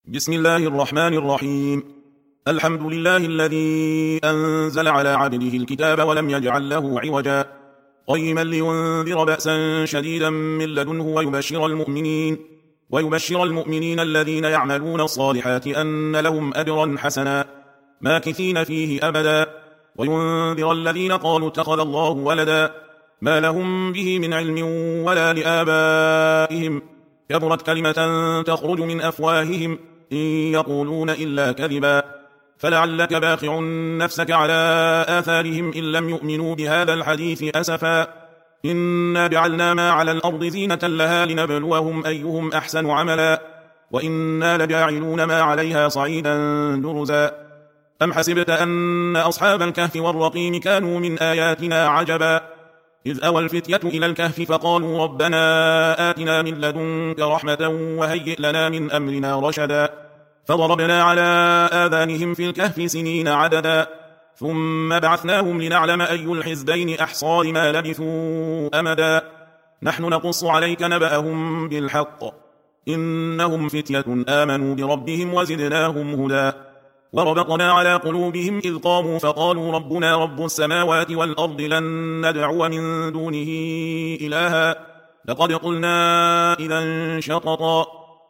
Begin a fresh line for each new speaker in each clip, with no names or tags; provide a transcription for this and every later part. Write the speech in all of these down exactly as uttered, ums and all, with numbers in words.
بسم الله الرحمن الرحيم. الحمد لله الذي أنزل على عبده الكتاب ولم يجعل له عوجا قيما لينذر بأسا شديدا من لدنه ويبشر المؤمنين ويبشر المؤمنين الذين يعملون الصالحات أن لهم أجرا حسنا ماكثين فيه أبدا وينذر الذين قالوا اتخذ الله ولدا ما لهم به من علم ولا لآبائهم كبرت كلمة تخرج من أفواههم إن يقولون إلا كذبا فلعلك باخع نفسك على آثارهم إن لم يؤمنوا بهذا الحديث أسفا إنا جعلنا ما على الأرض زينة لها لنبلوهم أيهم أحسن عملا وإنا لجاعلون ما عليها صعيدا درزا أم حسبت أن أصحاب الكهف والرقيم كانوا من آياتنا عجبا إذ أوى الفتية إلى الكهف فقالوا ربنا آتنا من لدنك رحمة وهيئ لنا من أمرنا رشدا فضربنا على آذانهم في الكهف سنين عددا ثم بعثناهم لنعلم أي الحزبين أحصى لما لبثوا أمدا نحن نقص عليك نبأهم بالحق إنهم فتية آمنوا بربهم وزدناهم هدى وربطنا على قلوبهم إذ قاموا فقالوا ربنا رب السماوات والأرض لن ندعو من دونه إلها لقد قلنا إذا شططا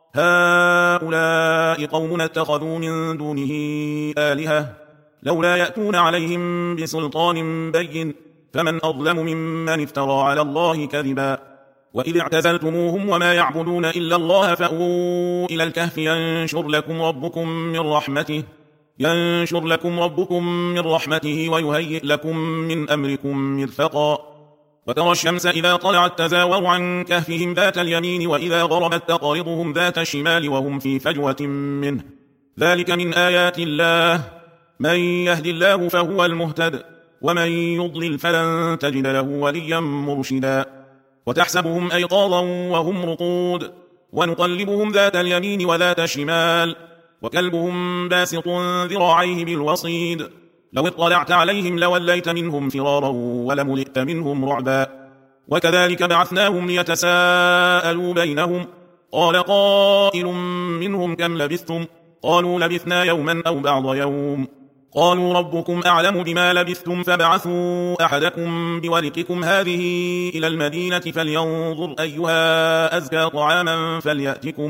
هؤلاء قومنا اتخذوا من دونه آلهة لولا يأتون عليهم بسلطان بين فمن أظلم ممن افترى على الله كذبا وإذ اعتزلتموهم وما يعبدون إلا الله فأووا إلى الكهف ينشر لكم ربكم من رحمته ينشر لكم ربكم من رحمته ويهيئ لكم من أمركم مرفقا وترى الشمس إذا طلعت تزاور عن كهفهم ذات اليمين وإذا غربت تقرضهم ذات الشمال وهم في فجوة منه ذلك من آيات الله من يهد الله فهو المهتد ومن يضلل فلن تجد له وليا مرشدا وتحسبهم أيقاظا وهم رقود ونقلبهم ذات اليمين وذات الشمال وكلبهم باسط ذراعيه بالوصيد لو اطلعت عليهم لوليت منهم فرارا ولملئت منهم رعبا وكذلك بعثناهم ليتساءلوا بينهم قال قائل منهم كم لبثتم قالوا لبثنا يوما أو بعض يوم قالوا ربكم أعلم بما لبثتم فابعثوا أحدكم بورقكم هذه إلى المدينة فلينظر أيها أزكى طعاما فليأتكم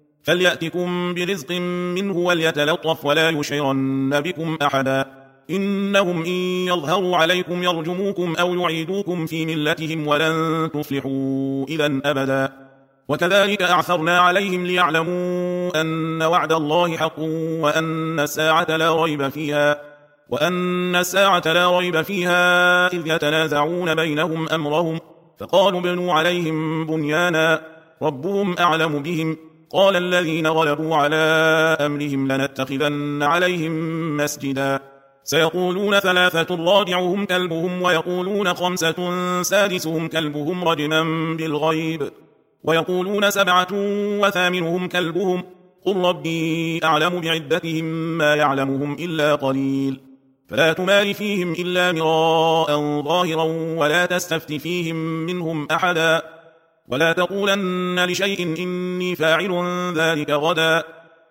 فليأتكم برزق منه وليتلطف ولا يشعرن بكم أحدا إنهم إن يظهروا عليكم يرجموكم أو يعيدوكم في ملتهم ولن تفلحوا إذا أبدا وكذلك أعثرنا عليهم ليعلموا أن وعد الله حق وأن الساعة لا ريب فيها وأن الساعة لا ريب فيها إذ يتنازعون بينهم أمرهم فقالوا بنوا عليهم بنيانا ربهم أعلم بهم قال الذين غلبوا على أمرهم لنتخذن عليهم مسجدا سيقولون ثلاثة رابعهم كلبهم ويقولون خمسة سادسهم كلبهم رجما بالغيب ويقولون سبعة وثامنهم كلبهم قل ربي أعلم بعدتهم ما يعلمهم إلا قليل فلا تمار فيهم إلا مراء ظاهرا ولا تستفت فيهم منهم أحدا ولا تقولن لشيء إني فاعل ذلك غدا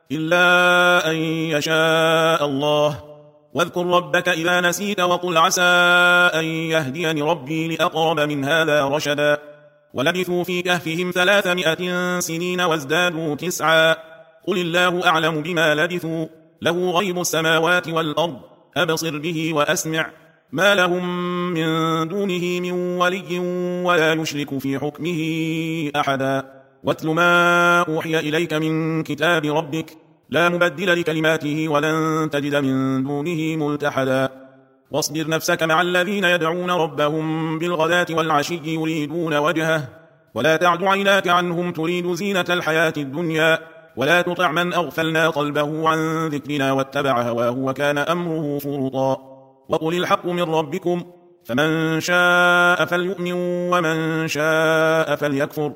إلا أن يشاء الله واذكر ربك إذا نسيت وقل عسى أن يهديني ربي لأقرب من هذا رشدا ولبثوا في كهفهم ثلاثمائة سنين وازدادوا تسعا قل الله أعلم بما لبثوا له غيب السماوات والأرض أبصر به وأسمع ما لهم من دونه من ولي ولا يشرك في حكمه أحدا واتل ما أوحي إليك من كتاب ربك لا مبدل لكلماته ولن تجد من دونه ملتحدا واصبر نفسك مع الذين يدعون ربهم بالغداة والعشي يريدون وجهه ولا تعد عيناك عنهم تريد زينة الحياة الدنيا ولا تطع من أغفلنا قلبه عن ذكرنا واتبع هواه وكان أمره فرطا وقل الحق من ربكم فمن شاء فليؤمن ومن شاء فليكفر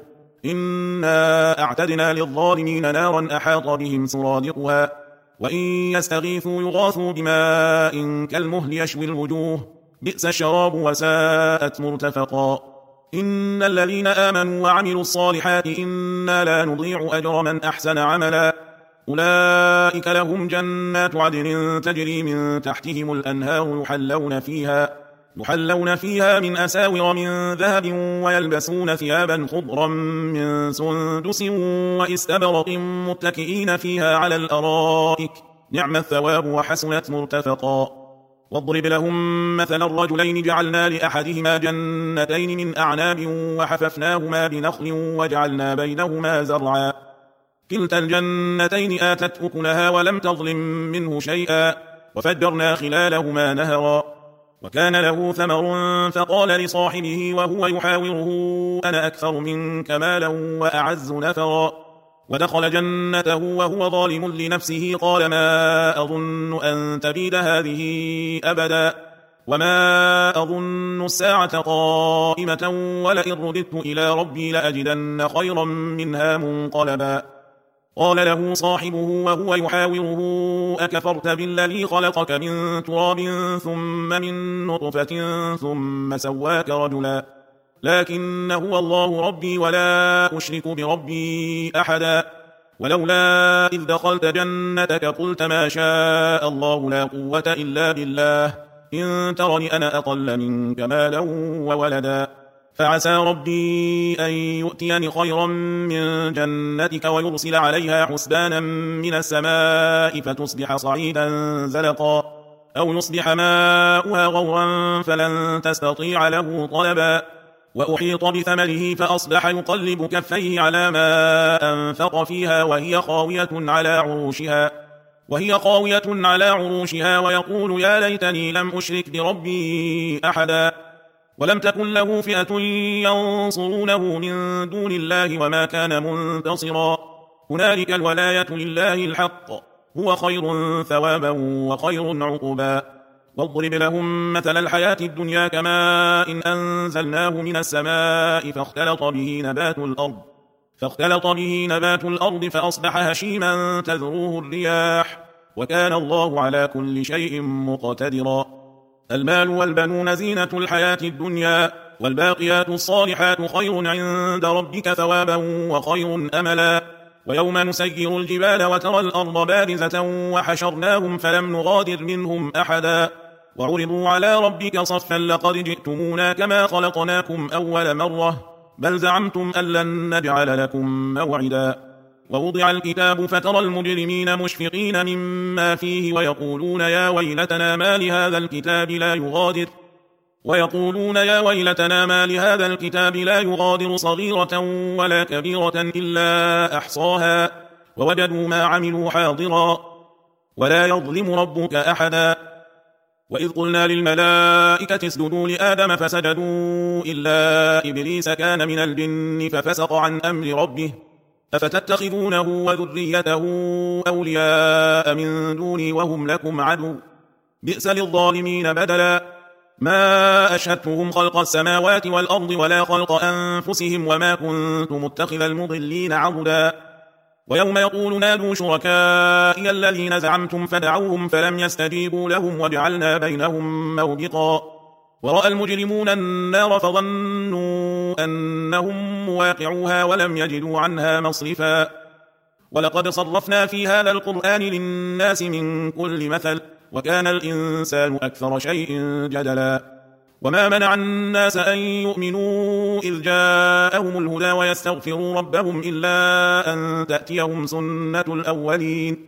إنا أعتدنا للظالمين نارا أحاط بهم سرادقها وإن يستغيثوا يغاثوا بماء كالمهل يشوي الوجوه بئس الشراب وساءت مرتفقا إن الذين آمنوا وعملوا الصالحات إنا لا نضيع أجر من أحسن عملا أولئك لهم جنات عدن تجري من تحتهم الأنهار يحلون فيها, يحلون فيها من أساور من ذهب ويلبسون ثيابا خضرا من سندس وإستبرق متكئين فيها على الأرائك نعم الثواب وحسنت مرتفقا. واضرب لهم مثلا الرجلين جعلنا لأحدهما جنتين من أعناب وحففناهما بنخل وجعلنا بينهما زرعا كلتا الجنتين آتت أكلها ولم تظلم منه شيئا وفجرنا خلالهما نهرا وكان له ثمر فقال لصاحبه وهو يحاوره أنا أكثر منك مالا وأعز نفرا ودخل جنته وهو ظالم لنفسه قال ما أظن أن تبيد هذه أبدا وما أظن الساعة قائمة ولئن رددت إلى ربي لأجدن خيرا منها منقلبا. قال له صاحبه وهو يحاوره أكفرت بالذي خلقك من تراب ثم من نطفة ثم سواك رجلا لكن هو الله ربي ولا أشرك بربي أحدا ولولا إذ دخلت جنتك قلت ما شاء الله لا قوة إلا بالله إن ترني أنا أقل منك مالا وولدا فعسى ربي أن يؤتيني خيرا من جنتك ويرسل عليها حسبانا من السماء فتصبح صعيدا زلقا أو يصبح ماؤها غورا فلن تستطيع له طلبا وأحيط بثمره فأصبح يقلب كفيه على ما أنفق فيها وهي خاوية على عروشها وهي خاوية على عروشها ويقول يا ليتني لم أشرك بربي أحدا ولم تكن له فئة ينصرونه من دون الله وما كان منتصرا هنالك الولاية لله الحق هو خير ثوابا وخير عقبا. واضرب لهم مثل الحياة الدنيا كماء إن أنزلناه من السماء فاختلط به نبات الأرض فاختلط به نبات الأرض فأصبح هشيما تذروه الرياح وكان الله على كل شيء مقتدرا. المال والبنون زينة الحياة الدنيا والباقيات الصالحات خير عند ربك ثوابا وخير أملا. ويوم نسير الجبال وترى الأرض بارزة وحشرناهم فلم نغادر منهم أحدا وعرضوا على ربك صفا لقد جئتمونا كما خلقناكم أول مرة بل زعمتم أن لن نجعل لكم موعدا. ووضع الكتاب فترى المجرمين مشفقين مما فيه ويقولون يا ويلتنا ما لهذا الكتاب لا يغادر ويقولون يا ويلتنا ما لهذا الكتاب لا يغادر صغيرة ولا كبيرة إلا أحصاها ووجدوا ما عملوا حاضرا ولا يظلم ربك أحدا. وإذ قلنا للملائكة اسجدوا لآدم فسجدوا إلا إبليس كان من الجن ففسق عن أمر ربه أفتتخذونه وذريته أولياء من دوني وهم لكم عدو بئس للظالمين بدلا. ما أشهدتهم خلق السماوات والأرض ولا خلق أنفسهم وما كنت متخذ المضلين عضدا. ويوم يقول نادوا شركائي الذين زعمتم فدعوهم فلم يستجيبوا لهم وجعلنا بينهم موبقا ورأى المجرمون النار فظنوا أنهم مواقعوها ولم يجدوا عنها مصرفا. ولقد صرفنا في هذا القرآن للناس من كل مثل وكان الإنسان أكثر شيء جدلا. وما منع الناس أن يؤمنوا إذ جاءهم الهدى ويستغفروا ربهم إلا أن تأتيهم سنة الأولين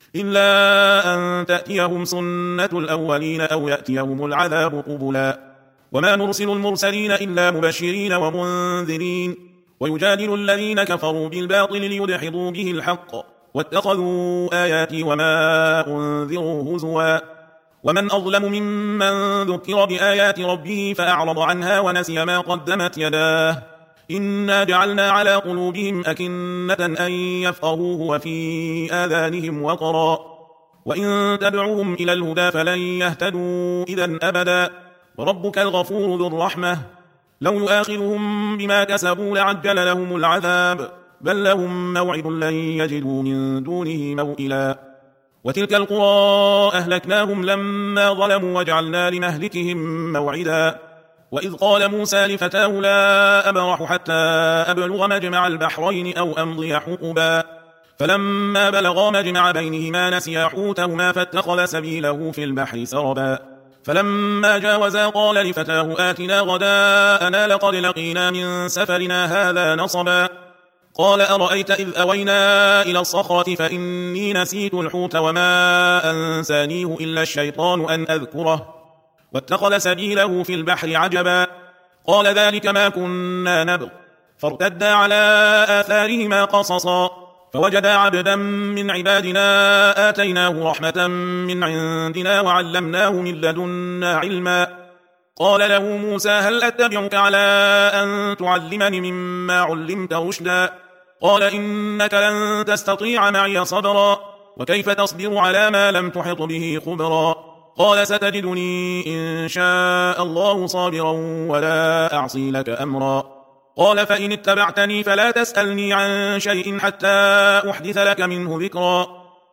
إلا أن تأتيهم سنة الأولين أو يأتيهم العذاب قبلا. وما نرسل المرسلين إلا مبشرين ومنذرين ويجادل الذين كفروا بالباطل ليدحضوا به الحق واتخذوا آياتي وما أنذروا هزوا. ومن أظلم ممن ذكر بآيات ربه فأعرض عنها ونسي ما قدمت يداه إنا جعلنا على قلوبهم أكنة أن يفقهوه وفي آذانهم وقرا وإن تدعوهم إلى الهدى فلن يهتدوا إذا أبدا. وربك الغفور ذو الرحمة لو يؤاخذهم بما كسبوا لعجل لهم العذاب بل لهم موعد لن يجدوا من دونه موئلا. وتلك القرى أهلكناهم لما ظلموا وجعلنا لمهلكهم موعدا. وإذ قال موسى لفتاه لا أبرح حتى أبلغ مجمع البحرين أو أمضي حقبا فلما بلغا مجمع بينهما نسيا حوتهما فاتخذ سبيله في البحر سربا فلما جاوزا قال لفتاه آتنا غداءنا لقد لقينا من سفرنا هذا نصبا قال أرأيت إذ أوينا إلى الصخرة فإني نسيت الحوت وما أنسانيه إلا الشيطان أن أذكره واتخذ سبيله في البحر عجبا قال ذلك ما كنا نبغ فارتدا على آثارهما قصصا فوجدا عبدا من عبادنا آتيناه رحمة من عندنا وعلمناه من لدنا علما قال له موسى هل أتبعك على أن تعلمني مما علمت رشدا قال إنك لن تستطيع معي صبرا وكيف تصبر على ما لم تحط به خبرا قال ستجدني إن شاء الله صابرا ولا أعصي لك أمرا قال فإن اتبعتني فلا تسألني عن شيء حتى أحدث لك منه ذكرا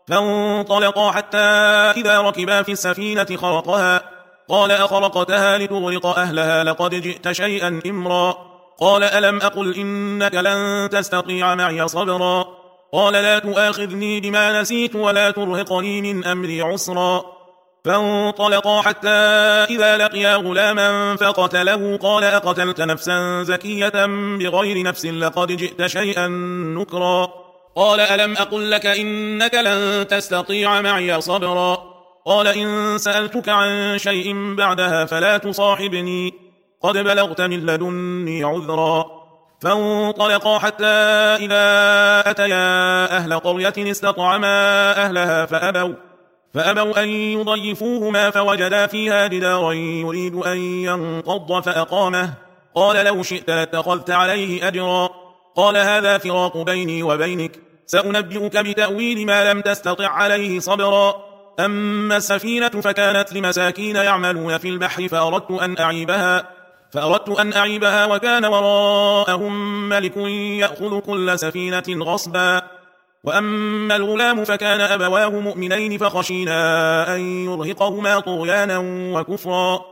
فانطلقا حتى إذا ركبا في السفينة خرقها قال أخرقتها لتغرق أهلها لقد جئت شيئا إمرا قال ألم أقل إنك لن تستطيع معي صبرا قال لا تؤاخذني بما نسيت ولا ترهقني من أمري عسرا فانطلقا حتى إذا لقيا غلاما فقتله قال أقتلت نفسا زكية بغير نفس لقد جئت شيئا نكرا قال ألم أقل لك إنك لن تستطيع معي صبرا قال إن سألتك عن شيء بعدها فلا تصاحبني قد بلغت من لدني عذرا فانطلقا حتى إذا أتيا أهل قرية استطعما أهلها فأبوا فأبوا أن يضيفوهما فوجدا فيها جدارا يريد أن ينقض فأقامه قال لو شئت لاتخذت عليه أجرا قال هذا فراق بيني وبينك سأنبئك بتأويل ما لم تستطع عليه صبرا أما السفينة فكانت لمساكين يعملون في البحر فأردت أن أعيبها فأردت أن أعيبها وكان وراءهم ملك يأخذ كل سفينة غصبا وأما الغلام فكان أبواه مؤمنين فخشينا أن يرهقهما طغيانا وكفرا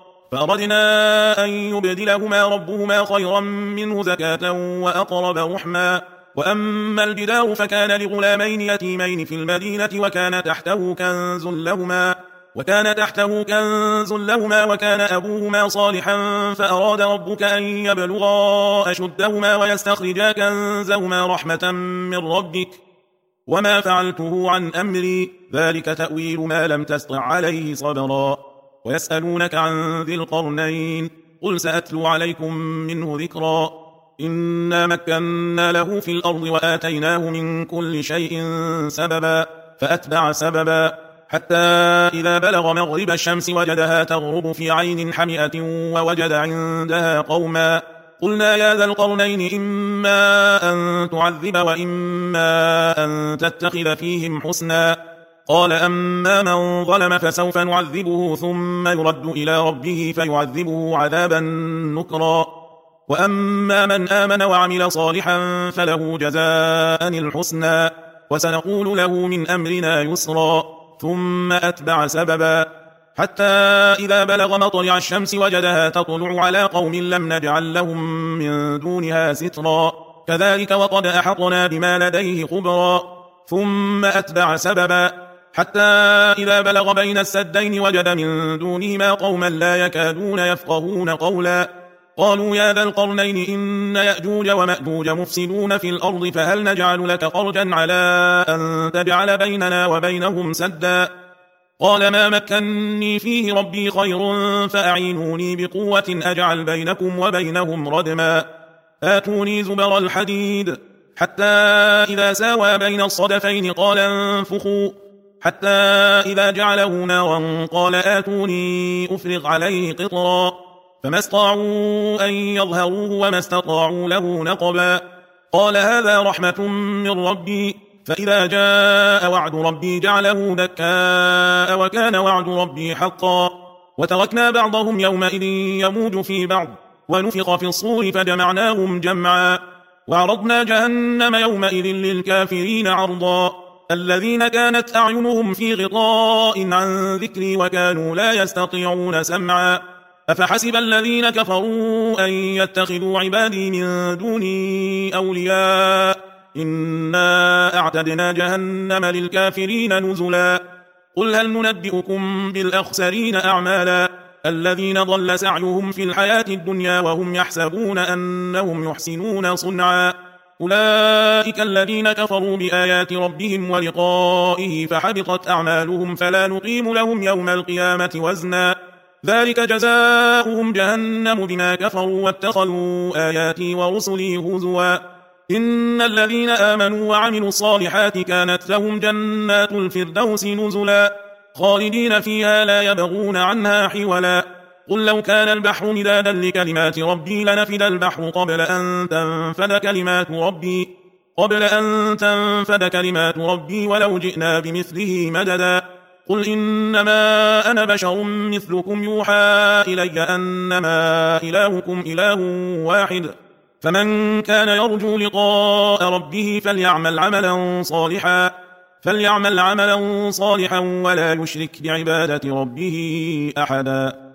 فأردنا أن يبدلهما ربهما خيرا منه زكاة وأقرب رحما وأما الجدار فكان لغلامين يتيمين في المدينة وكان تحته كنز لهما وكان تحته كنز لهما وكان أبوهما صالحا فأراد ربك أن يبلغا أشدهما ويستخرجا كنزهما رحمة من ربك وما فعلته عن أمري ذلك تأويل ما لم تستطع عليه صبرا ويسألونك عن ذي القرنين قل سأتلو عليكم منه ذكرا إنا مكنا له في الأرض وآتيناه من كل شيء سببا فأتبع سببا حتى إذا بلغ مغرب الشمس وجدها تغرب في عين حمئة ووجد عندها قوما قلنا يا ذا القرنين إما أن تعذب وإما أن تتخذ فيهم حسنا قال أما من ظلم فسوف نعذبه ثم يرد إلى ربه فيعذبه عذابا نكرا وأما من آمن وعمل صالحا فله جزاء الحسنى وسنقول له من أمرنا يسرا ثم أتبع سببا حتى إذا بلغ مطلع الشمس وجدها تطلع على قوم لم نجعل لهم من دونها سترا كذلك وقد أحطنا بما لديه خبرا ثم أتبع سببا حتى إذا بلغ بين السدين وجد من دونهما قوما لا يكادون يفقهون قولا قالوا يا ذا القرنين إن يأجوج ومأجوج مفسدون في الأرض فهل نجعل لك خرجا على أن تجعل بيننا وبينهم سدا قال ما مكنني فيه ربي خير فأعينوني بقوة أجعل بينكم وبينهم ردما آتوني زبر الحديد حتى إذا ساوى بين الصدفين قال انفخوا حتى إذا جعله نارا قال آتوني أفرغ عليه قطرا فما استطاعوا أن يظهروه وما استطاعوا له نقبا قال هذا رحمة من ربي فإذا جاء وعد ربي جعله دكاء وكان وعد ربي حقا وتركنا بعضهم يومئذ يموج في بعض ونفخ في الصور فجمعناهم جمعا وعرضنا جهنم يومئذ للكافرين عرضا الذين كانت أعينهم في غطاء عن ذكري وكانوا لا يستطيعون سمعا أفحسب الذين كفروا أن يتخذوا عبادي من دوني أولياء إنا أعتدنا جهنم للكافرين نزلا قل هل ننبئكم بالأخسرين أعمالا الذين ضل سعيهم في الحياة الدنيا وهم يحسبون أنهم يحسنون صنعا أولئك الذين كفروا بآيات ربهم ولقائه فحبطت أعمالهم فلا نقيم لهم يوم القيامة وزنا ذلك جزاؤهم جهنم بما كفروا واتخذوا آياتي ورسلي هزوا إن الذين آمنوا وعملوا الصالحات كانت لهم جنات الفردوس نزلا خالدين فيها لا يبغون عنها حولا قل لو كان البحر مدادا لكلمات ربي لنفد البحر قبل أن تنفد كلمات ربي قبل أن تنفد كلمات ربي ولو جئنا بمثله مددا قل إنما أنا بشر مثلكم يوحى إلي أنما إلهكم إله واحد فمن كان يرجو لقاء ربه فليعمل عملا صالحا فليعمل عملا صالحا ولا يشرك بعبادة ربه أحدا.